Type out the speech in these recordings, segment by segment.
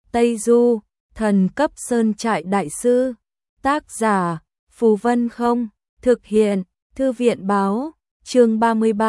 Tây Du, thần cấp sơn trại đại sư. Tác giả, Phù Vân Không. Thực hiện, Thư viện báo. Chương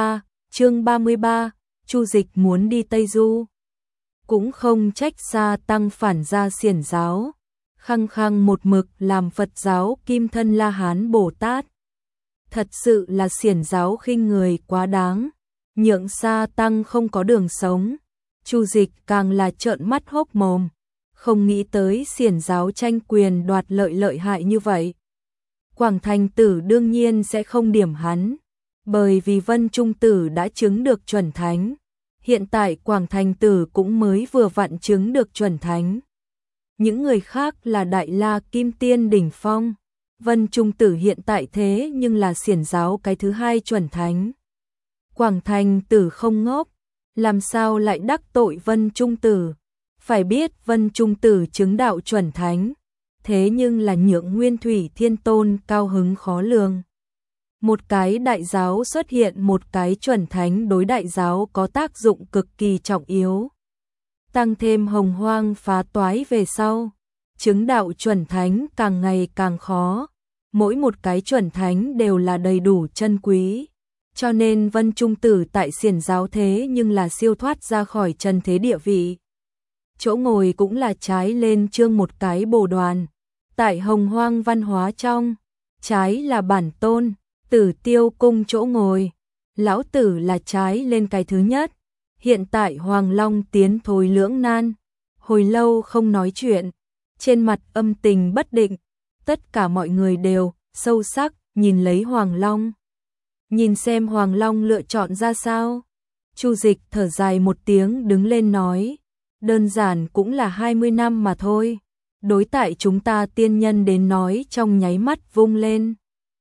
33, Chu Dịch muốn đi Tây Du. Cũng không trách Sa Tăng phản ra Xiển giáo, khăng khăng một mực làm Phật giáo Kim Thân La Hán Bồ Tát. Thật sự là Xiển giáo khinh người quá đáng, nhượng Sa Tăng không có đường sống. Chu Dịch càng là trợn mắt hốc mồm, không nghĩ tới Xiển giáo tranh quyền đoạt lợi lợi hại như vậy. Quảng Thành Tử đương nhiên sẽ không điểm hắn, bởi vì Vân Trung Tử đã chứng được chuẩn thánh. Hiện tại Quảng Thành Tử cũng mới vừa vặn chứng được chuẩn thánh. Những người khác là Đại La Kim Tiên đỉnh phong. Vân Trung Tử hiện tại thế nhưng là Xiển giáo cái thứ hai chuẩn thánh. Quảng Thành Tử không ngốc, làm sao lại đắc tội Vân Trung Tử? Phải biết Vân Trung Tử chứng đạo chuẩn thánh, thế nhưng là nhượng Nguyên Thủy Thiên Tôn cao hứng khó lường. Một cái đại giáo xuất hiện một cái chuẩn thánh đối đại giáo có tác dụng cực kỳ trọng yếu. Tăng thêm hồng hoang phá toái về sau, chứng đạo chuẩn thánh càng ngày càng khó. Mỗi một cái chuẩn thánh đều là đầy đủ chân quý. Cho nên Vân Trung Tử tại Xiển giáo thế nhưng là siêu thoát ra khỏi trần thế địa vị. Chỗ ngồi cũng là trái lên chương một cái bồ đoàn. Tại hồng hoang văn hóa trong, trái là bản tôn, Tử Tiêu cung chỗ ngồi. Lão Tử là trái lên cái thứ nhất. Hiện tại Hoàng Long tiến thối lưỡng nan, hồi lâu không nói chuyện, trên mặt âm tình bất định. Tất cả mọi người đều sâu sắc nhìn lấy Hoàng Long. Nhìn xem Hoàng Long lựa chọn ra sao. Chu Dịch thở dài một tiếng đứng lên nói, đơn giản cũng là 20 năm mà thôi. Đối tại chúng ta tiên nhân đến nói trong nháy mắt vung lên.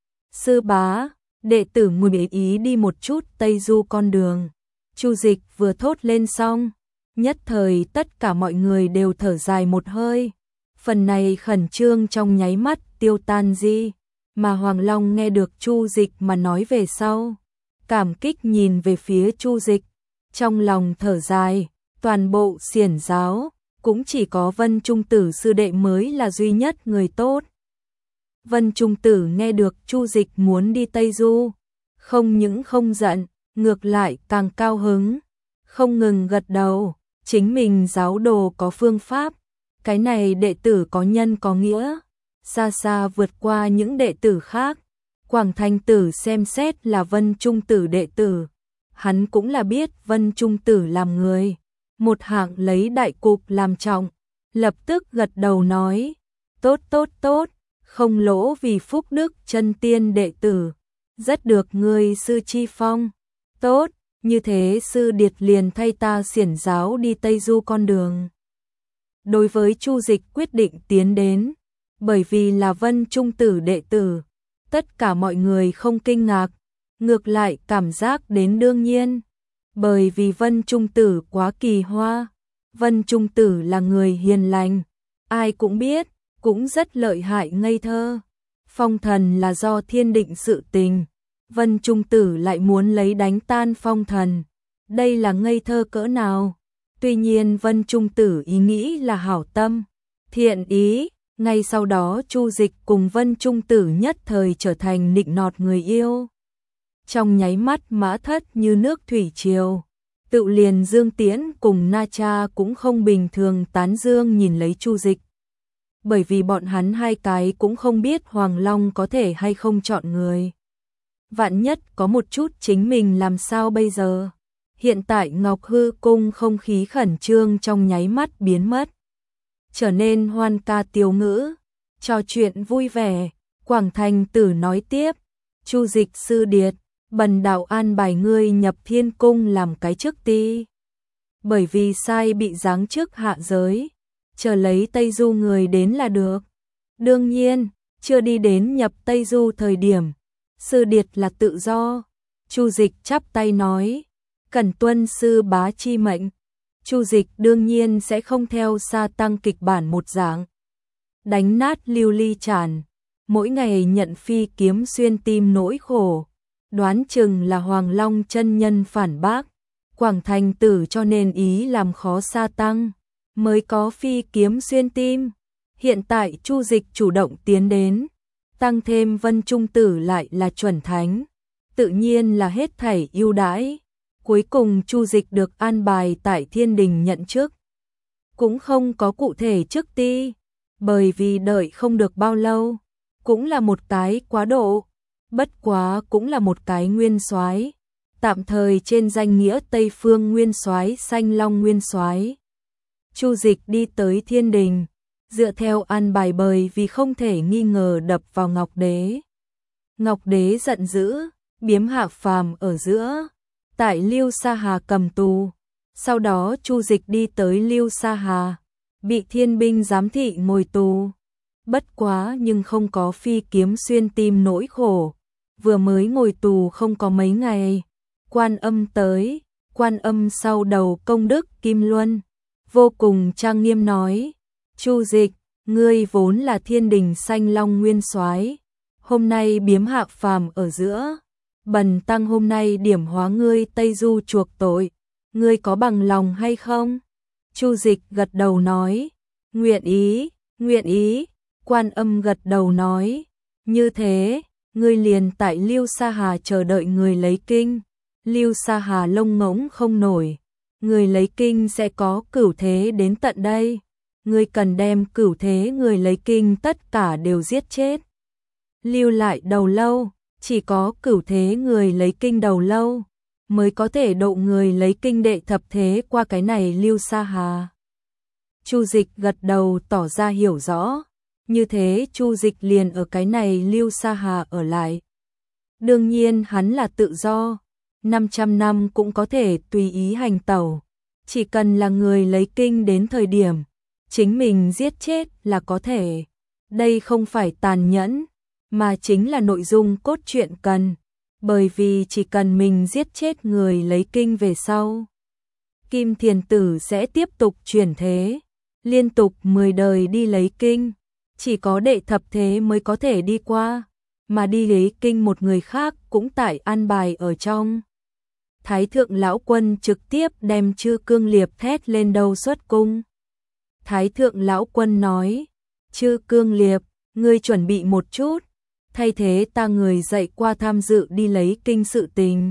Sư bá, đệ tử nguyện ý đi một chút Tây Du con đường. Chu Dịch vừa thốt lên xong, nhất thời tất cả mọi người đều thở dài một hơi. Phần này khẩn trương trong nháy mắt tiêu tan đi, mà Hoàng Long nghe được Chu Dịch mà nói về sau, cảm kích nhìn về phía Chu Dịch, trong lòng thở dài, toàn bộ Xiển giáo cũng chỉ có Vân Trung Tử sư đệ mới là duy nhất người tốt. Vân Trung Tử nghe được Chu Dịch muốn đi Tây Du, không những không giận, ngược lại càng cao hứng, không ngừng gật đầu, chính mình giáo đồ có phương pháp, cái này đệ tử có nhân có nghĩa, xa xa vượt qua những đệ tử khác. Quảng Thành Tử xem xét là Vân Trung Tử đệ tử, hắn cũng là biết Vân Trung Tử làm người, một hạng lấy đại cục làm trọng, lập tức gật đầu nói, tốt, không lỗ vì phúc đức chân tiên đệ tử, rất được người sư chi phong. Tốt, như thế sư điệt liền thay ta Xiển giáo đi Tây Du con đường. Đối với Chu Dịch quyết định tiến đến, bởi vì là Vân Trung Tử đệ tử, tất cả mọi người không kinh ngạc, ngược lại cảm giác đến đương nhiên, bởi vì Vân Trung Tử quá kỳ hoa. Vân Trung Tử là người hiền lành, ai cũng biết, cũng rất lợi hại ngây thơ. Phong thần là do thiên định sự tình, Vân Trung Tử lại muốn lấy đánh tan phong thần, đây là ngây thơ cỡ nào. Tuy nhiên Vân Trung Tử ý nghĩ là hảo tâm, thiện ý, ngay sau đó Chu Dịch cùng Vân Trung Tử nhất thời trở thành nịnh nọt người yêu. Trong nháy mắt mã thất như nước thủy triều, tự liền Dương Tiễn cùng Na Cha cũng không bình thường tán dương nhìn lấy Chu Dịch. Bởi vì bọn hắn hai cái cũng không biết Hoàng Long có thể hay không chọn người. Vạn nhất có một chút chính mình làm sao bây giờ? Hiện tại Ngọc Hư cung không khí khẩn trương trong nháy mắt biến mất, trở nên hoan ca tiếu ngữ, trò chuyện vui vẻ. Quảng Thành Tử nói tiếp, Chu Dịch sư điệt, bần đạo an bài ngươi nhập Thiên cung làm cái chức ti. Bởi vì sai bị giáng chức hạ giới, chờ lấy Tây Du người đến là được. Đương nhiên, chưa đi đến nhập Tây Du thời điểm, sư điệt là tự do. Chu Dịch chắp tay nói, cần tuân sư bá chi mệnh. Chu Dịch đương nhiên sẽ không theo Sa Tăng kịch bản một dạng, đánh nát lưu ly tràn, mỗi ngày nhận phi kiếm xuyên tim nỗi khổ. Đoán chừng là Hoàng Long chân nhân phản bác, Quảng Thành Tử cho nên ý làm khó Sa Tăng, mới có phi kiếm xuyên tim. Hiện tại Chu Dịch chủ động tiến đến, tăng thêm Vân Trung Tử lại là chuẩn thánh, tự nhiên là hết thảy ưu đãi. Cuối cùng Chu Dịch được an bài tại Thiên Đình nhận chức. Cũng không có cụ thể chức ti, bởi vì đợi không được bao lâu, cũng là một cái quá độ, bất quá cũng là một cái nguyên soái, tạm thời trên danh nghĩa Tây Phương Nguyên Soái, Xanh Long Nguyên Soái. Chu Dịch đi tới Thiên Đình, dựa theo an bài bởi vì không thể nghi ngờ đập vào Ngọc Đế. Ngọc Đế giận dữ, biếm hạ phàm ở giữa, tại Lưu Sa Hà cầm tù. Sau đó Chu Dịch đi tới Lưu Sa Hà, bị thiên binh giám thị ngồi tù. Bất quá nhưng không có phi kiếm xuyên tim nỗi khổ. Vừa mới ngồi tù không có mấy ngày, Quan Âm tới, Quan Âm sau đầu công đức Kim Luân, vô cùng trang nghiêm nói: Chu Dịch, ngươi vốn là Thiên Đình Xanh Long Nguyên Soái, hôm nay biếm hạ phàm ở giữa, bần tăng hôm nay điểm hóa ngươi Tây Du chuộc tội, ngươi có bằng lòng hay không? Chu Dịch gật đầu nói: nguyện ý, nguyện ý. Quan Âm gật đầu nói: như thế, ngươi liền tại Lưu Sa Hà chờ đợi người lấy kinh. Lưu Sa Hà lông ngỗng không nổi, người lấy kinh sẽ có cửu thế đến tận đây, ngươi cần đem cửu thế người lấy kinh tất cả đều giết chết. Lưu lại đầu lâu, chỉ có cửu thế người lấy kinh đầu lâu mới có thể độ người lấy kinh đệ thập thế qua cái này Lưu Sa Hà. Chu Dịch gật đầu tỏ ra hiểu rõ, như thế Chu Dịch liền ở cái này Lưu Sa Hà ở lại. Đương nhiên hắn là tự do, 500 năm cũng có thể tùy ý hành tẩu, chỉ cần là người lấy kinh đến thời điểm chính mình giết chết là có thể. Đây không phải tàn nhẫn, mà chính là nội dung cốt truyện cần, bởi vì chỉ cần mình giết chết người lấy kinh về sau, Kim Thiền Tử sẽ tiếp tục chuyển thế, liên tục 10 đời đi lấy kinh, chỉ có đệ thập thế mới có thể đi qua, mà đi lấy kinh một người khác cũng tại an bài ở trong. Thái thượng lão quân trực tiếp đem Chư Cương Liệp thét lên đầu xuất cung. Thái thượng lão quân nói: Chư Cương Liệp, ngươi chuẩn bị một chút, thay thế ta người dạy qua tham dự đi lấy kinh sự tình.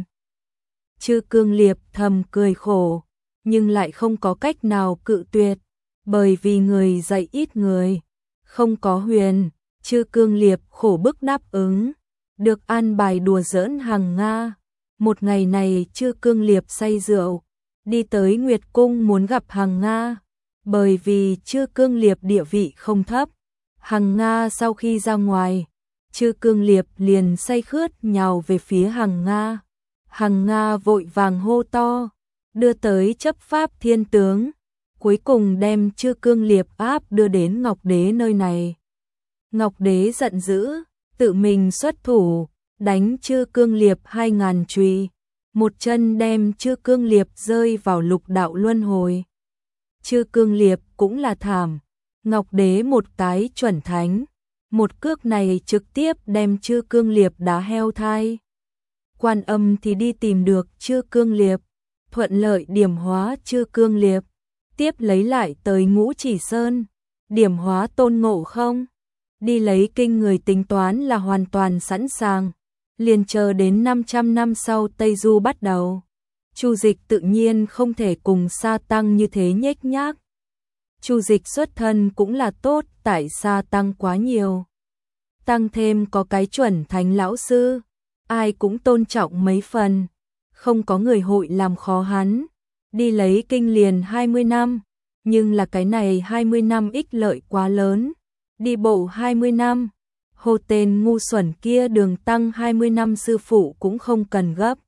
Chư Cương Liệp thầm cười khổ, nhưng lại không có cách nào cự tuyệt, bởi vì người dạy ít người, không có huyền. Chư Cương Liệp khổ bức đáp ứng, được an bài đùa giỡn Hằng Nga. Một ngày này Chư Cương Liệp say rượu, đi tới Nguyệt Cung muốn gặp Hằng Nga, bởi vì Chư Cương Liệp địa vị không thấp. Hằng Nga sau khi ra ngoài, Chư Cương Liệp liền say khướt nhào về phía Hằng Nga. Hằng Nga vội vàng hô to, đưa tới chấp pháp thiên tướng, cuối cùng đem Chư Cương Liệp áp đưa đến Ngọc Đế nơi này. Ngọc Đế giận dữ, tự mình xuất thủ, đánh Chư Cương Liệp 2000 chùy, một chân đem Chư Cương Liệp rơi vào lục đạo luân hồi. Chư Cương Liệp cũng là thảm, Ngọc Đế một cái chuẩn thánh, một cước này trực tiếp đem Chư Cương Liệp đá heo thai. Quan Âm thì đi tìm được Chư Cương Liệp, thuận lợi điểm hóa Chư Cương Liệp, tiếp lấy lại tới Ngũ Chỉ Sơn, điểm hóa Tôn Ngộ Không. Đi lấy kinh người tính toán là hoàn toàn sẵn sàng, liền chờ đến 500 năm sau Tây Du bắt đầu. Chu Dịch tự nhiên không thể cùng Sa Tăng như thế nhếch nhác. Chu Dịch xuất thân cũng là tốt, tại Sa Tăng quá nhiều. Tăng thêm có cái chuẩn thánh lão sư, ai cũng tôn trọng mấy phần, không có người hội làm khó hắn. Đi lấy kinh liền 20 năm, nhưng là cái này 20 năm ích lợi quá lớn. Đi bộ 20 năm, hồ tên ngu xuẩn kia đường tăng 20 năm sư phụ cũng không cần gấp.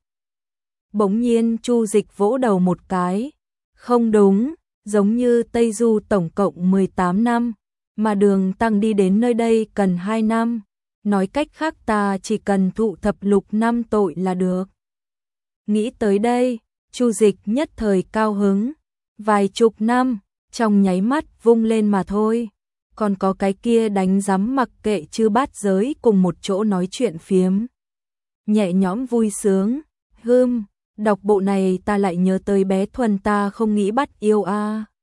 Bỗng nhiên Chu Dịch vỗ đầu một cái, không đúng, giống như Tây Du tổng cộng 18 năm, mà đường tăng đi đến nơi đây cần 2 năm, nói cách khác ta chỉ cần thụ thập lục năm tội là được. Nghĩ tới đây, Chu Dịch nhất thời cao hứng, vài chục năm, trong nháy mắt vung lên mà thôi. Còn có cái kia đánh rắm mặc kệ chư bát giới cùng một chỗ nói chuyện phiếm. Nhẹ nhõm vui sướng, đọc bộ này ta lại nhớ tới bé Thuần ta không nghĩ bắt yêu a.